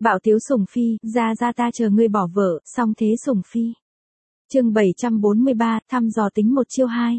Bạo tiếu sủng phi, ra ta chờ ngươi bỏ vợ, xong thế sủng phi. Chương 743, thăm dò tính một chiêu 2.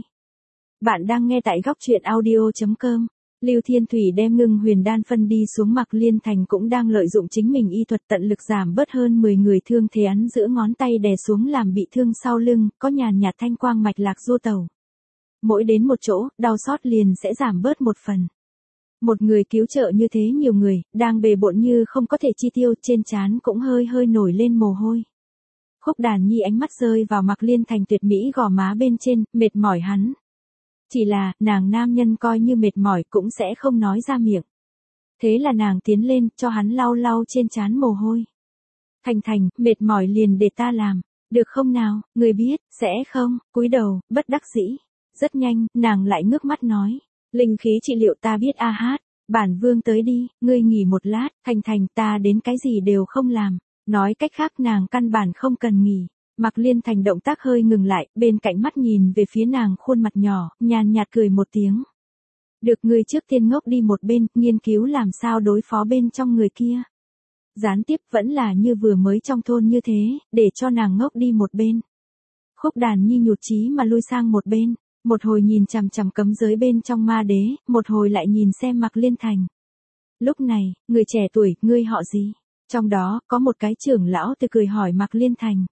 Bạn đang nghe tại góc truyện audio.com. Lưu Thiên Thủy đem ngưng huyền đan phân đi xuống. Mạc Liên Thành cũng đang lợi dụng chính mình y thuật tận lực giảm bớt hơn 10 người thương thế, ấn giữa ngón tay đè xuống làm bị thương sau lưng, có nhàn nhạt thanh quang mạch lạc du tẩu. Mỗi đến một chỗ, đau xót liền sẽ giảm bớt một phần. Một người cứu trợ như thế nhiều người, đang bề bộn như không có thể chi tiêu, trên trán cũng hơi hơi nổi lên mồ hôi. Khúc Đàn Nhi ánh mắt rơi vào Mạc Liên Thành tuyệt mỹ gò má bên trên, mệt mỏi hắn. Chỉ là, nàng nam nhân coi như mệt mỏi cũng sẽ không nói ra miệng. Thế là nàng tiến lên, cho hắn lau lau trên trán mồ hôi. Thành, mệt mỏi liền để ta làm, được không nào, người biết, sẽ không, cúi đầu, bất đắc dĩ. Rất nhanh, nàng lại ngước mắt nói. Linh khí trị liệu ta biết a hát, bản vương tới đi, ngươi nghỉ một lát, Thành ta đến cái gì đều không làm. Nói cách khác nàng căn bản không cần nghỉ. Mạc Liên Thành động tác hơi ngừng lại, bên cạnh mắt nhìn về phía nàng khuôn mặt nhỏ, nhàn nhạt cười một tiếng. Được, ngươi trước tiên ngốc đi một bên, nghiên cứu làm sao đối phó bên trong người kia. Gián tiếp vẫn là như vừa mới trong thôn như thế, để cho nàng ngốc đi một bên. Khúc Đàn Nhi nhụt chí mà lui sang một bên, một hồi nhìn chằm chằm cấm giới bên trong ma đế, một hồi lại nhìn xem Mạc Liên Thành. Lúc này, người trẻ tuổi, ngươi họ gì? Trong đó, có một cái trưởng lão từ cười hỏi Mạc Liên Thành.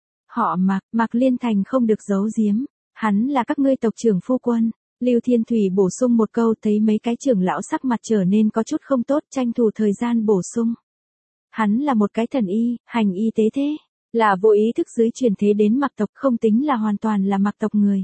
Họ Mạc Liên Thành không được giấu giếm, hắn là các ngươi tộc trưởng phu quân. Lưu Thiên Thủy bổ sung một câu, thấy mấy cái trưởng lão sắc mặt trở nên có chút không tốt, tranh thủ thời gian bổ sung. Hắn là một cái thần y, hành y tế thế, là vô ý thức dưới truyền thế đến Mạc tộc, không tính là hoàn toàn là Mạc tộc người.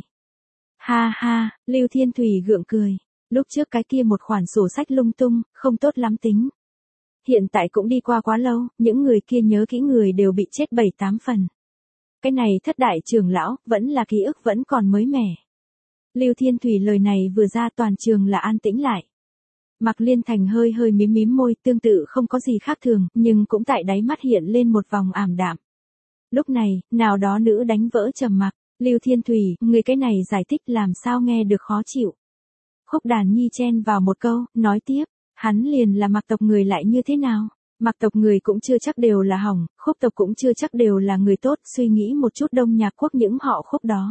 Ha ha, Lưu Thiên Thủy gượng cười, lúc trước cái kia một khoản sổ sách lung tung, không tốt lắm tính. Hiện tại cũng đi qua quá lâu, những người kia nhớ kỹ người đều bị chết 7-8 phần. Cái này thất đại trưởng lão, vẫn là ký ức vẫn còn mới mẻ. Lưu Thiên Thủy lời này vừa ra toàn trường là an tĩnh lại. Mạc Liên Thành hơi hơi mím môi, tương tự không có gì khác thường, nhưng cũng tại đáy mắt hiện lên một vòng ảm đạm. Lúc này, nào đó nữ đánh vỡ trầm mặc. Lưu Thiên Thủy, người cái này giải thích làm sao nghe được khó chịu. Khúc Đàn Nhi chen vào một câu, nói tiếp, hắn liền là Mạc tộc người lại như thế nào? Mạc tộc người cũng chưa chắc đều là hỏng, Khúc tộc cũng chưa chắc đều là người tốt, suy nghĩ một chút Đông Nhạc quốc những họ Khúc đó.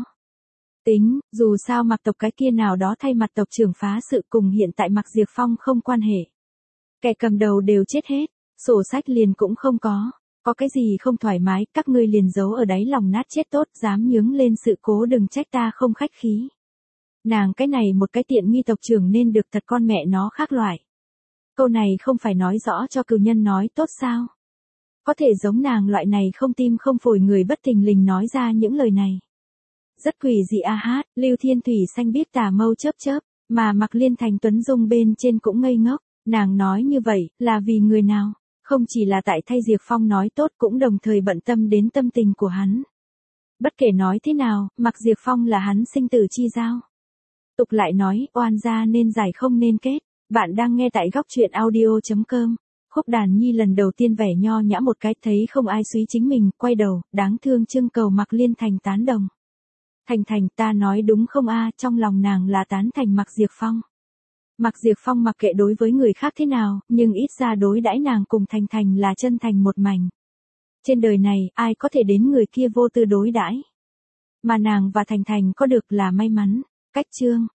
Tính, dù sao Mạc tộc cái kia nào đó thay mặt tộc trưởng phá sự cùng hiện tại Mạc Diệp Phong không quan hệ. Kẻ cầm đầu đều chết hết, sổ sách liền cũng không có. Có cái gì không thoải mái, các ngươi liền giấu ở đáy lòng nát chết tốt, dám nhướng lên sự cố đừng trách ta không khách khí. Nàng cái này một cái tiện nghi tộc trưởng nên được thật con mẹ nó khác loại. Câu này không phải nói rõ cho cừu nhân nói tốt sao? Có thể giống nàng loại này không tim không phổi người bất thình lình nói ra những lời này. Rất quỷ dị a hát, Lưu Thiên Thủy xanh biết tà mâu chớp, mà Mạc Liên Thành Tuấn Dung bên trên cũng ngây ngốc. Nàng nói như vậy, là vì người nào? Không chỉ là tại thay Diệp Phong nói tốt cũng đồng thời bận tâm đến tâm tình của hắn. Bất kể nói thế nào, Mạc Diệp Phong là hắn sinh tử chi giao. Tục lại nói, oan gia nên giải không nên kết. Bạn đang nghe tại góc truyện audio.com. Khúc Đàn Nhi lần đầu tiên vẻ nho nhã một cái, thấy không ai suy chính mình, quay đầu, đáng thương trưng cầu Mạc Liên Thành tán đồng. Thành ta nói đúng không a? Trong lòng nàng là tán thành Mạc Diệp Phong. Mạc Diệp Phong mặc kệ đối với người khác thế nào, nhưng ít ra đối đãi nàng cùng Thành là chân thành một mảnh. Trên đời này, ai có thể đến người kia vô tư đối đãi. Mà nàng và Thành có được là may mắn. Cách chương.